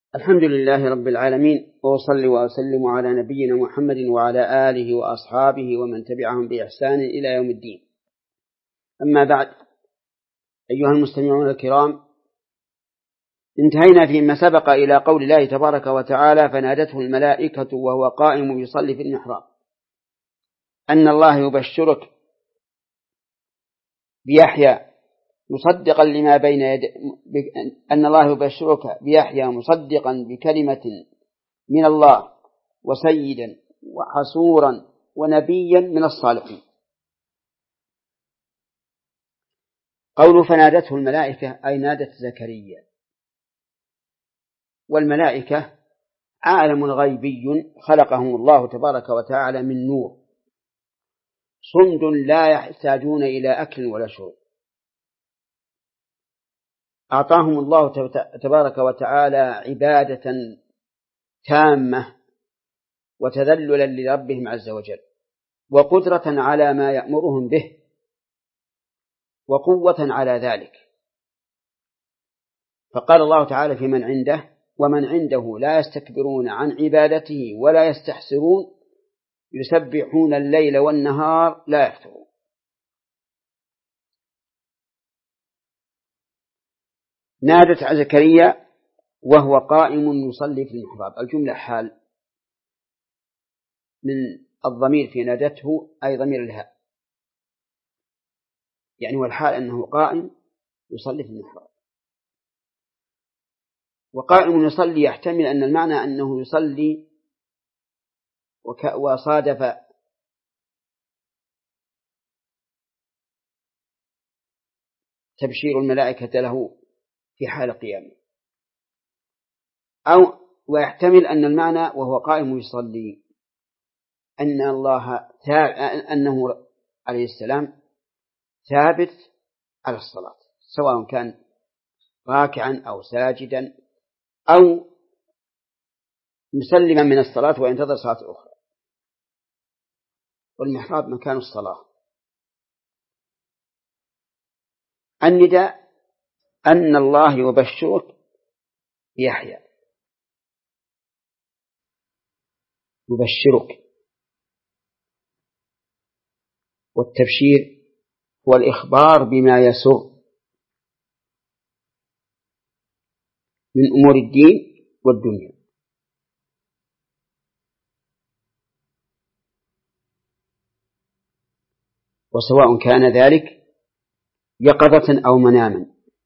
الحمد لله رب العالمين، وأصلي وأسلم على نبينا محمد وعلى آله وأصحابه ومن تبعهم بإحسان إلى يوم الدين. أما بعد، أيها المستمعون الكرام، انتهينا فيما سبق إلى قول الله تبارك وتعالى: فنادته الملائكة وهو قائم يصلي في المحراب أن الله يبشرك بيحيى مصدقا لما بين أن الله يبشرك بيحيى مصدقا بكلمة من الله وسيدا وحسورا ونبيا من الصالحين. قول فنادته الملائكة أي نادت زكريا، والملائكة عالم غيبي خلقهم الله تبارك وتعالى من نور، صمد لا يحتاجون إلى أكل ولا شرب. أعطاهم الله تبارك وتعالى عبادة تامة وتذللا لربهم عز وجل، وقدرة على ما يأمرهم به، وقوة على ذلك. فقال الله تعالى في من عنده: ومن عنده لا يستكبرون عن عبادته ولا يستحسرون يسبحون الليل والنهار لا يفترون. نادت زكريا وهو قائم يصلي في المحراب. الجملة حال من الضمير في نادته أي ضمير الهاء، يعني والحال أنه قائم يصلي في المحراب. وقائم يصلي يحتمل أن المعنى أنه يصلي وصادف تبشير الملائكة له في حال قيامه، أو ويحتمل أن المعنى وهو قائم يصلي أنه عليه السلام ثابت على الصلاة، سواء كان راكعا أو ساجدا أو مسلما من الصلاة وينتظر صلاة أخرى. والمحراب مكان الصلاة. النداء أن الله يبشرك بيحيى، يبشرك، والتبشير هو الإخبار بما يسر من أمور الدين والدنيا. وسواء كان ذلك يقظة أو مناما،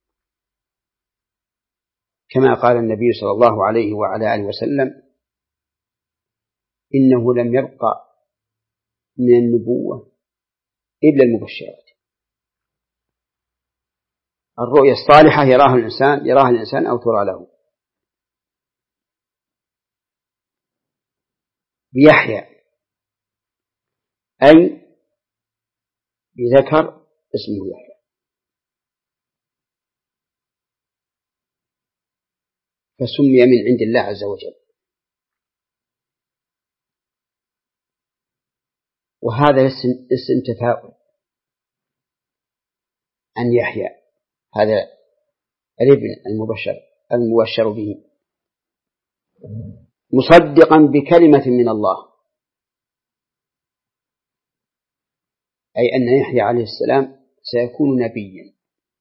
كما قال النبي صلى الله عليه وعلى آله وسلم: إنه لم يبقى من النبوة إلا المبشرات. الرؤيا الصالحة يراها الإنسان أو ترى له. بيحيى أي بذكر اسمه يحيى، فسمي من عند الله عز وجل. وهذا اسم تفاؤل عن يحيى، هذا الابن المبشر به، مصدقا بكلمة من الله، أي أن يحيى عليه السلام سيكون نبيا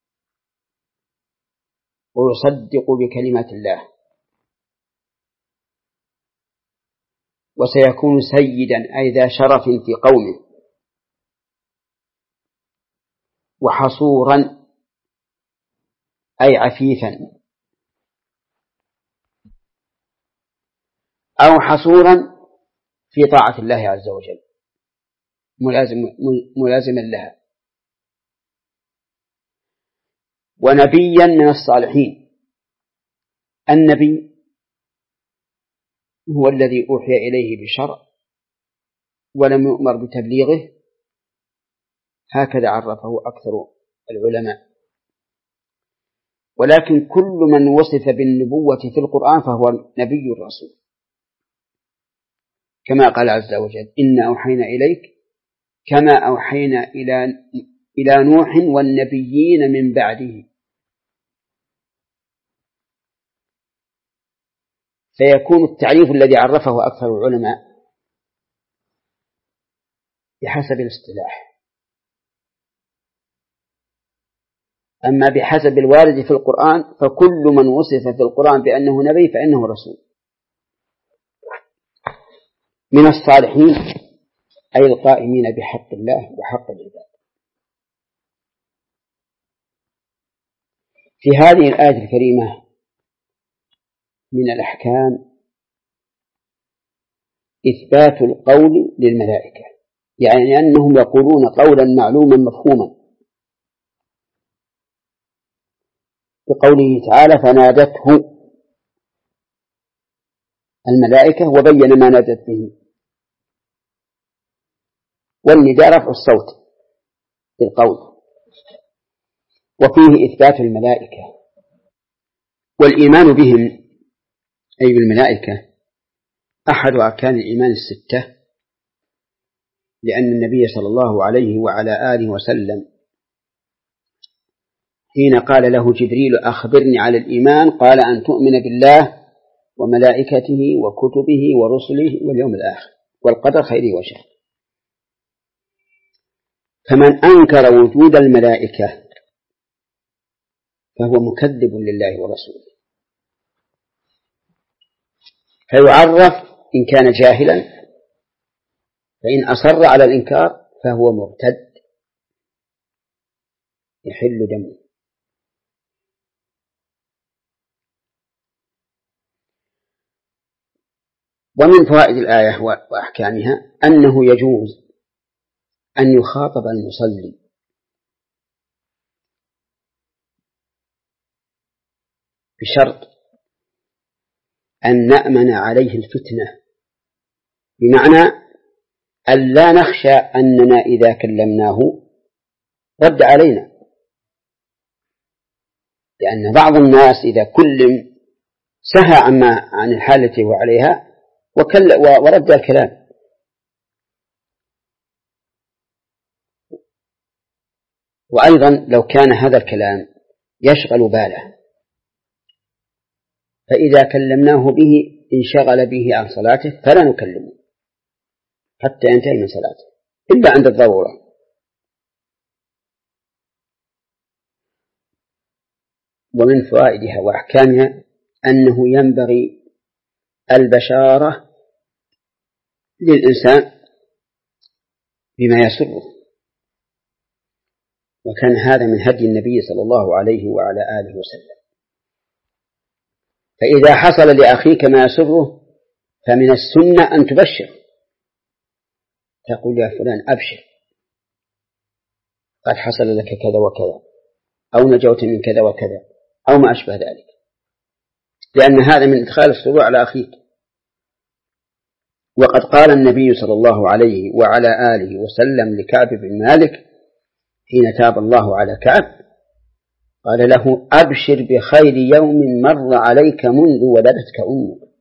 ويصدق بكلمة الله، وسيكون سيدا أي ذا شرف في قومه، وحصورا أي عفيفا، أو حصورا في طاعة الله عز وجل، ملازما لها، ونبيا من الصالحين. النبي هو الذي أوحي إليه بشرع ولم يؤمر بتبليغه، هكذا عرفه أكثر العلماء. ولكن كل من وصف بالنبوة في القرآن فهو نبي الرسول، كما قال عز وجل: إنا أوحينا إليك كما أوحينا إلى نوح والنبيين من بعده. فيكون التعريف الذي عرفه أكثر العلماء بحسب الاصطلاح، أما بحسب الوارد في القرآن فكل من وصف في القرآن بأنه نبي فإنه رسول من الصالحين، أي القائمين بحق الله وحق العباد. في هذه الآية الكريمة من الأحكام إثبات القول للملائكة، يعني أنهم يقولون قولا معلوما مفهوما، بقوله تعالى فنادته الملائكة وبين ما نادت به، والنداء رفع الصوت بالقول، وفيه إثبات الملائكة والإيمان بهم أي بالملائكة أحد أركان الإيمان الستة، لأن النبي صلى الله عليه وعلى آله وسلم حين قال له جبريل أخبرني على الإيمان قال أن تؤمن بالله وملائكته وكتبه ورسله واليوم الآخر والقدر خيره وشره. فمن أنكر وجود الملائكة فهو مكذب لله ورسوله، فيعرف إن كان جاهلا، فإن أصر على الإنكار فهو مرتد يحل دمه. ومن فوائد الآية وأحكامها أنه يجوز أن يخاطب المصلي بشرط أن نأمن عليه الفتنة، بمعنى أن لا نخشى أننا إذا كلمناه رد علينا، لأن بعض الناس إذا كلم سهى عن الحالة التي هو عليها ورد الكلام. وأيضا لو كان هذا الكلام يشغل باله، فإذا كلمناه به انشغل به عن صلاته فلا نكلمه حتى ينتهي من صلاته إلا عند الضرورة. ومن فوائدها وأحكامها أنه ينبغي البشارة للإنسان بما يسره، وكان هذا من هدي النبي صلى الله عليه وعلى آله وسلم. فإذا حصل لأخيك ما يسره فمن السنة أن تبشر، تقول يا فلان أبشر قد حصل لك كذا وكذا، أو نجوت من كذا وكذا، أو ما أشبه ذلك، لأن هذا من إدخال السرور على أخيك. وقد قال النبي صلى الله عليه وعلى آله وسلم لكعب بن مالك حين تاب الله على كعب قال له أبشر بخير يوم مر عليك منذ ولدتك أمك.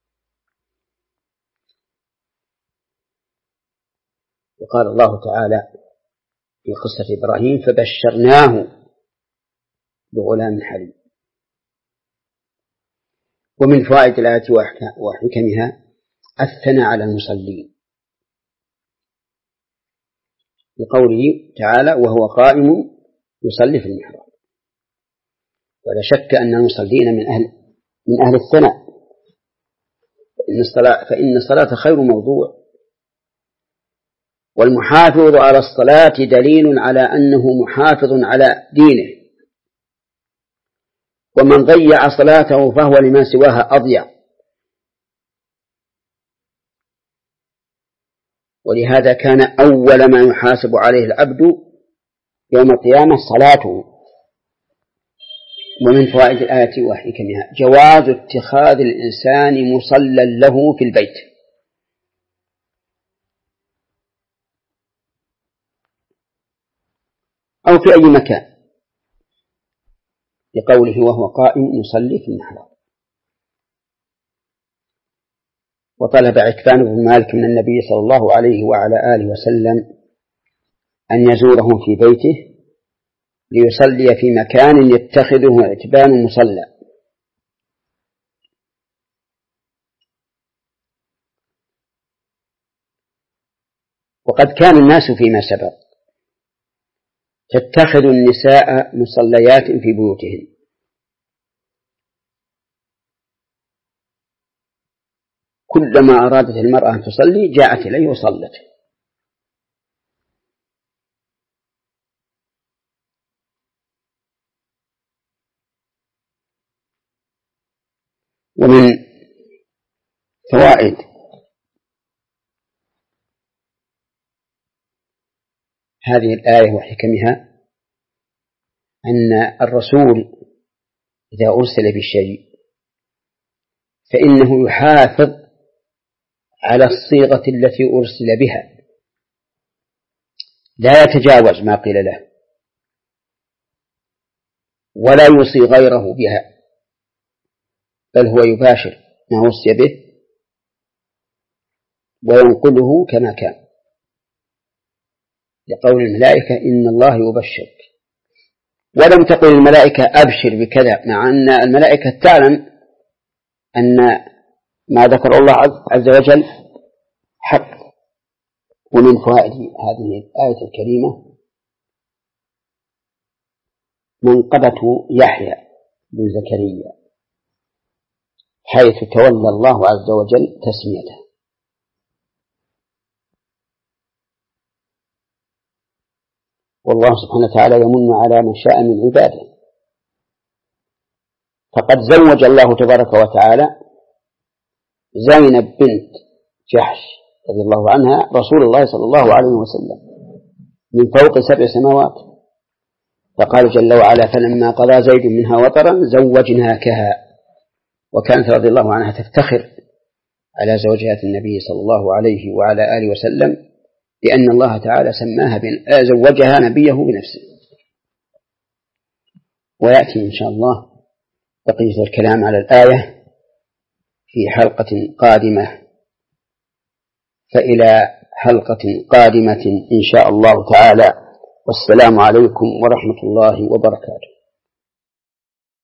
وقال الله تعالى في قصة إبراهيم فبشرناه بغلام حليم. ومن فوائد الآية وحكمها الثناء على المصلين، لقوله تعالى وهو قائم يصلي في المحراب. ولا شك أن المصلين من أهل الثناء، فإن الصلاة خير موضوع، والمحافظ على الصلاة دليل على أنه محافظ على دينه، ومن ضيع صلاته فهو لما سواها أضيع. ولهذا كان أول ما يحاسب عليه العبد يوم القيامة صلاته. ومن فوائد الآية وحكمها جواز اتخاذ الإنسان مصلى له في البيت، أو في أي مكان، لقوله وهو قائم يصلي في المحراب. وطلب عتبان بن مالك من النبي صلى الله عليه وعلى آله وسلم أن يزوره في بيته ليصلي في مكان يتخذه عتبان مصلى، وقد كان الناس فيما سبق تتخذ النساء مصليات في بيوتهن، كلما أرادت المرأة أن تصلي جاءت إليه وصلت. ومن فوائد هذه الآية وحكمها أن الرسول إذا أرسل بشيء فإنه يحافظ على الصيغة التي أرسل بها، لا يتجاوز ما قيل له ولا يوصي غيره بها، بل هو يباشر ما وصي به وينقله كما كان، لقول الملائكة إن الله يبشرك. ولم تقل الملائكة أبشر بكذا، مع أن الملائكة تعلم أن ما ذكر الله عز وجل حق. ومن فوائد هذه الآية الكريمة منقبة يحيى بن زكريا حيث تولى الله عز وجل تسميته، والله سبحانه وتعالى يمن على من شاء من عباده، فقد زوج الله تبارك وتعالى زينب بنت جحش رضي الله عنها رسول الله صلى الله عليه وسلم من فوق 7 سماوات، فقال جل وعلا فلما قضى زيد منها وطرا زوجناكها، وكانت رضي الله عنها تفتخر على زوجات النبي صلى الله عليه وعلى آله وسلم لأن الله تعالى زوجها نبيه بنفسه. ويأتي إن شاء الله بقية الكلام على الآية في حلقة قادمة، فإلى حلقة قادمة إن شاء الله تعالى، والسلام عليكم ورحمة الله وبركاته.